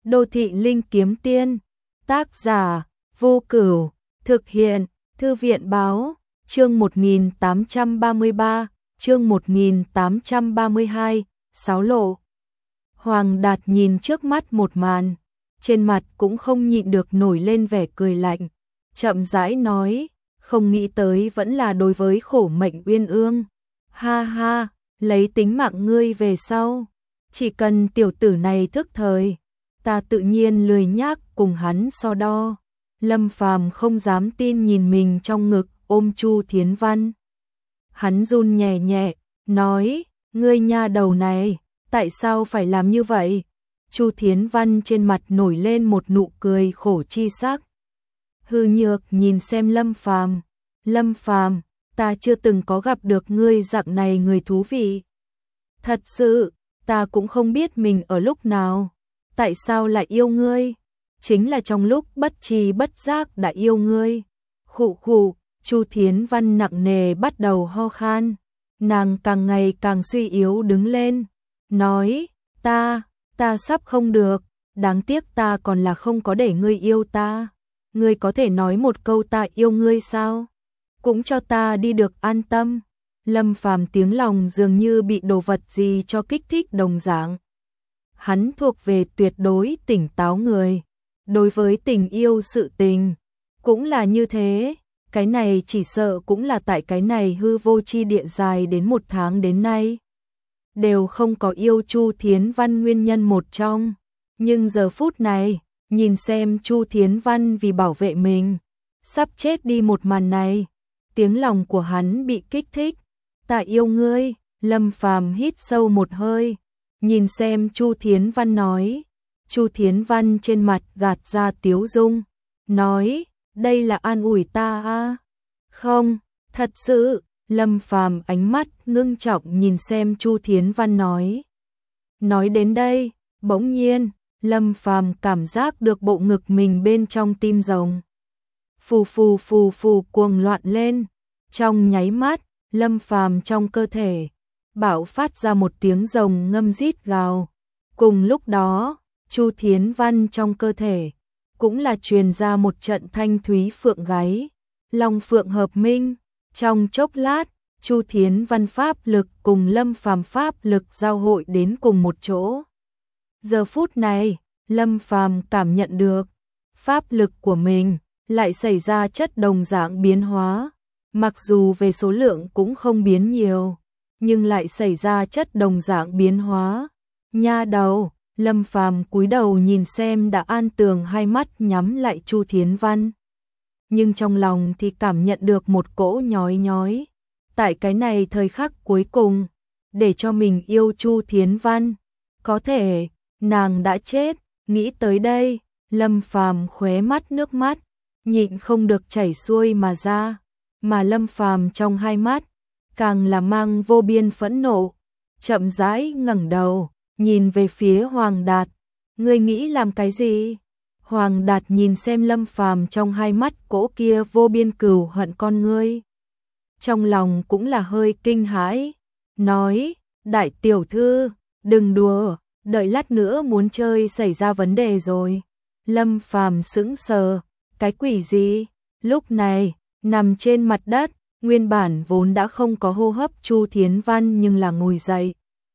Đô thị linh kiếm tiên, tác giả Vô Cửu, thực hiện Thư viện báo, chương 1833, chương 1832, Sáo lộ. Hoàng Đạt nhìn trước mắt một màn, trên mặt cũng không nhịn được nổi lên vẻ cười lạnh, chậm rãi nói, không nghĩ tới vẫn là đối với khổ mệnh uyên ương. Ha ha, lấy tính mạng ngươi về sau, chỉ cần tiểu tử này thức thời, ta tự nhiên lười nhác cùng hắn so đo. Lâm Phàm không dám tin nhìn mình trong ngực ôm Chu Thiến Văn. Hắn run nhẹ nhẹ, nói, ngươi nha đầu này, tại sao phải làm như vậy? Chu Thiến Văn trên mặt nổi lên một nụ cười khổ chi sắc. Hư Nhược nhìn xem Lâm Phàm, Lâm Phàm, ta chưa từng có gặp được ngươi dạng này người thú vị. Thật sự, ta cũng không biết mình ở lúc nào, tại sao lại yêu ngươi, chính là trong lúc bất tri bất giác đã yêu ngươi. Khụ khụ, Chu Thiến Văn nặng nề bắt đầu ho khan, nàng càng ngày càng suy yếu đứng lên, nói, ta sắp không được, đáng tiếc ta còn là không có để ngươi yêu ta. Ngươi có thể nói một câu ta yêu ngươi sao? Cũng cho ta đi được an tâm. Lâm Phàm tiếng lòng dường như bị đồ vật gì cho kích thích đồng dạng. Hắn thuộc về tuyệt đối tỉnh táo người. Đối với tình yêu sự tình, cũng là như thế. Cái này chỉ sợ cũng là tại cái này hư vô chi địa dài đến 1 tháng đến nay. Đều không có yêu Chu Thiến Văn nguyên nhân một trong. Nhưng giờ phút này, nhìn xem Chu Thiến Văn vì bảo vệ mình, sắp chết đi một màn này. Tiếng lòng của hắn bị kích thích. Ta yêu ngươi, Lâm Phàm hít sâu một hơi, nhìn xem Chu Thiến Văn nói. Chu Thiến Văn trên mặt gạt ra tiếu dung, nói, đây là an ủi ta à? Không, thật sự. Lâm Phàm ánh mắt ngưng trọng nhìn xem Chu Thiến Văn nói. Nói đến đây, bỗng nhiên, Lâm Phàm cảm giác được bộ ngực mình bên trong tim rồng. Phù phù phù phù cuồng loạn lên, trong nháy mắt, Lâm Phàm trong cơ thể bạo phát ra một tiếng rồng ngâm rít gào. Cùng lúc đó, Chu Thiến Văn trong cơ thể cũng là truyền ra một trận thanh thúy phượng gáy, long phượng hợp minh. Trong chốc lát, Chu Thiến Văn pháp lực cùng Lâm Phàm pháp lực giao hội đến cùng một chỗ. Giờ phút này, Lâm Phàm cảm nhận được pháp lực của mình lại xảy ra chất đồng dạng biến hóa, mặc dù về số lượng cũng không biến nhiều, nhưng lại xảy ra chất đồng dạng biến hóa. Nha đầu, Lâm Phàm cúi đầu nhìn xem đã an tường hai mắt nhắm lại Chu Thiến Văn, nhưng trong lòng thì cảm nhận được một cỗ nhói nhói. Tại cái này thời khắc cuối cùng, để cho mình yêu Chu Thiến Văn, có thể nàng đã chết. Nghĩ tới đây, Lâm Phàm khóe mắt nước mắt nhịn không được chảy xuôi mà ra, mà Lâm Phàm trong hai mắt càng là mang vô biên phẫn nộ. Chậm rãi ngẩng đầu, nhìn về phía Hoàng Đạt, ngươi nghĩ làm cái gì? Hoàng Đạt nhìn xem Lâm Phàm trong hai mắt cỗ kia vô biên cừu hận con ngươi, trong lòng cũng là hơi kinh hãi, nói, đại tiểu thư, đừng đùa, đợi lát nữa muốn chơi xảy ra vấn đề rồi. Lâm Phàm sững sờ, cái quỷ gì? Lúc này, nằm trên mặt đất, nguyên bản vốn đã không có hô hấp Chu Thiến Văn nhưng là ngồi dậy.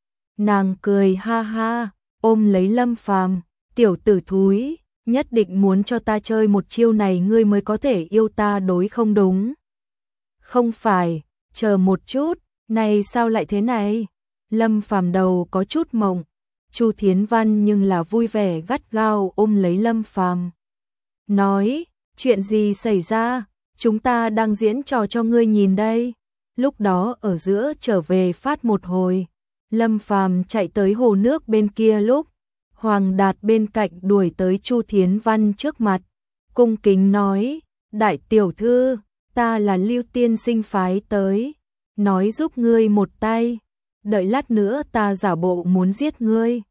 Nàng cười ha ha, ôm lấy Lâm Phàm, tiểu tử thúi, nhất định muốn cho ta chơi một chiêu này ngươi mới có thể yêu ta đối không đúng? Không phải, chờ một chút, này sao lại thế này? Lâm Phàm đầu có chút mộng, Chu Thiến Văn nhưng là vui vẻ gắt gao ôm lấy Lâm Phàm, nói, chuyện gì xảy ra? Chúng ta đang diễn trò cho ngươi nhìn đây. Lúc đó ở giữa trở về phát một hồi, Lâm Phàm chạy tới hồ nước bên kia lúc Hoàng Đạt bên cạnh đuổi tới Chu Thiến Văn trước mặt, cung kính nói, đại tiểu thư, ta là Lưu tiên sinh phái tới, nói giúp ngươi một tay, đợi lát nữa ta giả bộ muốn giết ngươi.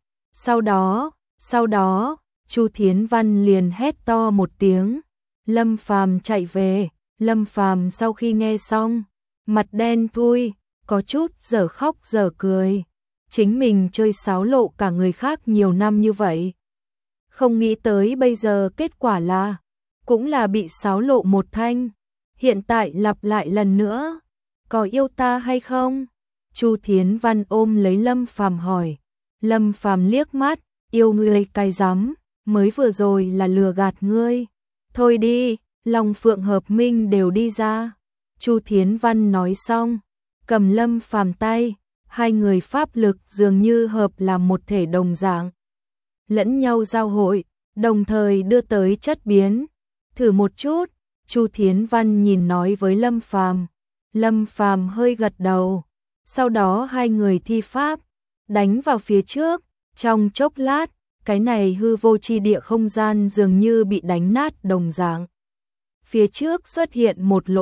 Sau đó, Chu Thiến Văn liền hét to một tiếng, Lâm Phàm chạy về. Lâm Phàm sau khi nghe xong, mặt đen thui, có chút dở khóc dở cười. Chính mình chơi sáo lộ cả người khác nhiều năm như vậy, Không nghĩ tới bây giờ kết quả là, cũng là bị xáo lộ một thanh. Hiện tại lặp lại lần nữa, có yêu ta hay không? Chu Thiến Văn ôm lấy Lâm Phàm hỏi. Lâm Phàm liếc mắt, yêu ngươi cái rắm, mới vừa rồi là lừa gạt ngươi. Thôi đi, Long Phượng hợp minh đều đi ra. Chu Thiến Văn nói xong, cầm Lâm Phàm tay, hai người pháp lực dường như hợp làm một thể đồng dạng. Lẫn nhau giao hội, đồng thời đưa tới chất biến. Thử một chút, Chu Thiến Văn nhìn nói với Lâm Phàm. Lâm Phàm hơi gật đầu. Sau đó hai người thi pháp, đánh vào phía trước, trong chốc lát, cái này hư vô chi địa không gian dường như bị đánh nát đồng dạng. Phía trước xuất hiện một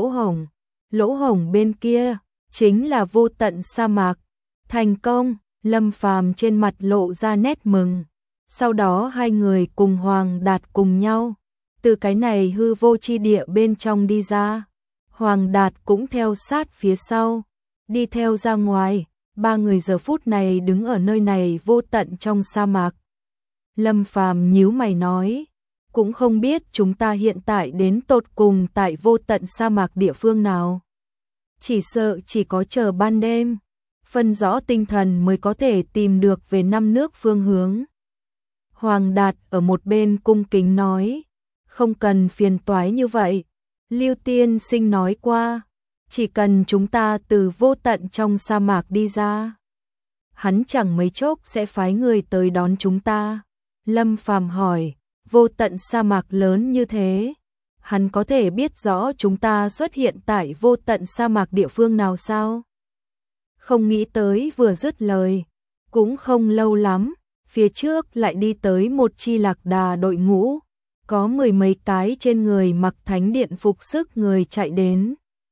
lỗ hổng bên kia, chính là vô tận sa mạc. Thành công, Lâm Phàm trên mặt lộ ra nét mừng. Sau đó hai người cùng Hoàng Đạt cùng nhau, từ cái này hư vô chi địa bên trong đi ra. Hoàng Đạt cũng theo sát phía sau, đi theo ra ngoài. Ba người giờ phút này đứng ở nơi này vô tận trong sa mạc. Lâm Phàm nhíu mày nói, cũng không biết chúng ta hiện tại đến tột cùng tại vô tận sa mạc địa phương nào. Chỉ sợ chỉ có chờ ban đêm, phân rõ tinh thần mới có thể tìm được về năm nước phương hướng. Hoàng Đạt ở một bên cung kính nói, không cần phiền toái như vậy. Lưu Tiên Sinh nói qua, chỉ cần chúng ta từ vô tận trong sa mạc đi ra, hắn chẳng mấy chốc sẽ phái người tới đón chúng ta. Lâm Phàm hỏi, vô tận sa mạc lớn như thế, hắn có thể biết rõ chúng ta xuất hiện tại vô tận sa mạc địa phương nào sao? Không nghĩ tới vừa dứt lời, cũng không lâu lắm, phía trước lại đi tới một chi lạc đà đội ngũ, có mười mấy cái trên người mặc thánh điện phục sức người chạy đến.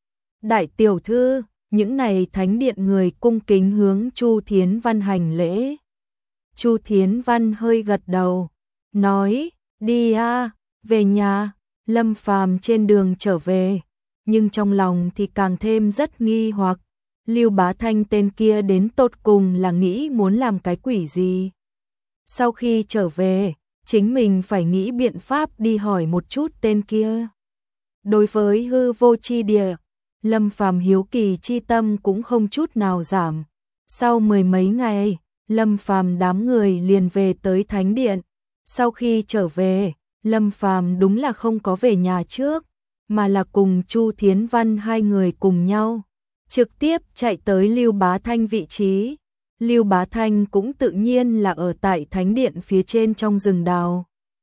Đại tiểu thư, những này thánh điện người cung kính hướng Chu Thiến Văn hành lễ. Chu Thiến Văn hơi gật đầu, nói, đi a, về nhà. Lâm Phàm trên đường trở về, nhưng trong lòng thì càng thêm rất nghi hoặc. Lưu Bá Thanh tên kia đến tột cùng là nghĩ muốn làm cái quỷ gì? Sau khi trở về, chính mình phải nghĩ biện pháp đi hỏi một chút tên kia. Đối với hư vô chi địa, Lâm Phàm hiếu kỳ chi tâm cũng không chút nào giảm. Sau mười mấy ngày, Lâm Phàm đám người liền về tới thánh điện. Sau khi trở về, Lâm Phàm đúng là không có về nhà trước, mà là cùng Chu Thiến Văn hai người cùng nhau, trực tiếp chạy tới Lưu Bá Thanh vị trí. Lưu Bá Thanh cũng tự nhiên là ở tại thánh điện phía trên trong rừng đào.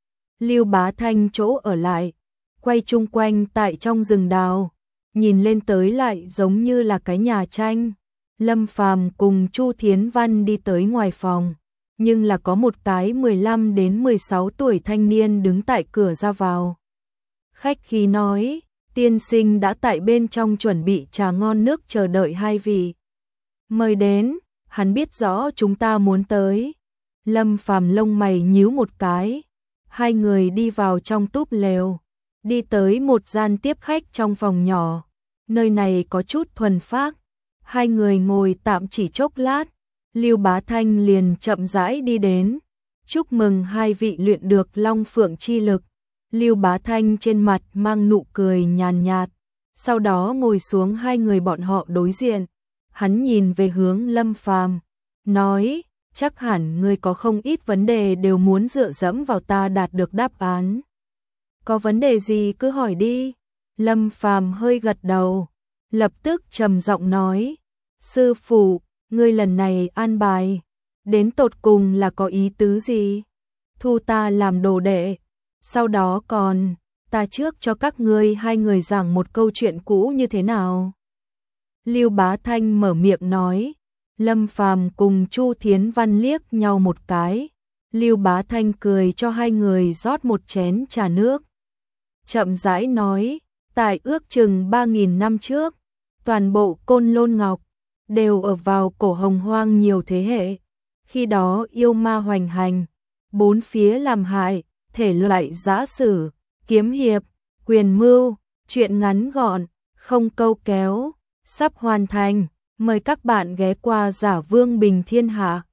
Lưu Bá Thanh chỗ ở lại, quay chung quanh tại trong rừng đào, nhìn lên tới lại giống như là cái nhà tranh. Lâm Phàm cùng Chu Thiến Văn đi tới ngoài phòng, nhưng là có một cái 15 đến 16 tuổi thanh niên đứng tại cửa ra vào. Khách khí nói, tiên sinh đã tại bên trong chuẩn bị trà ngon nước chờ đợi hai vị. Mời đến, hắn biết rõ chúng ta muốn tới. Lâm Phàm lông mày nhíu một cái. Hai người đi vào trong túp lều, đi tới một gian tiếp khách trong phòng nhỏ. Nơi này có chút thuần phác. Hai người ngồi tạm chỉ chốc lát, Lưu Bá Thanh liền chậm rãi đi đến. Chúc mừng hai vị luyện được Long Phượng chi lực. Lưu Bá Thanh trên mặt mang nụ cười nhàn nhạt. Sau đó ngồi xuống hai người bọn họ đối diện. Hắn nhìn về hướng Lâm Phàm, nói, chắc hẳn ngươi có không ít vấn đề đều muốn dựa dẫm vào ta đạt được đáp án. Có vấn đề gì cứ hỏi đi. Lâm Phàm hơi gật đầu, lập tức trầm giọng nói, sư phụ, ngươi lần này an bài, đến tột cùng là có ý tứ gì? Thu ta làm đồ đệ, sau đó còn, ta trước cho các ngươi hai người giảng một câu chuyện cũ như thế nào? Lưu Bá Thanh mở miệng nói. Lâm Phàm cùng Chu Thiến Văn liếc nhau một cái. Lưu Bá Thanh cười cho hai người rót một chén trà nước. Chậm rãi nói, tại ước chừng 3.000 năm trước, toàn bộ Côn Lôn Ngọc đều ở vào cổ hồng hoang nhiều thế hệ. Khi đó yêu ma hoành hành, bốn phía làm hại, thể loại giã sử, kiếm hiệp, quyền mưu, chuyện ngắn gọn, không câu kéo. Sắp hoàn thành, mời các bạn ghé qua Giả Vương Bình Thiên Hạ.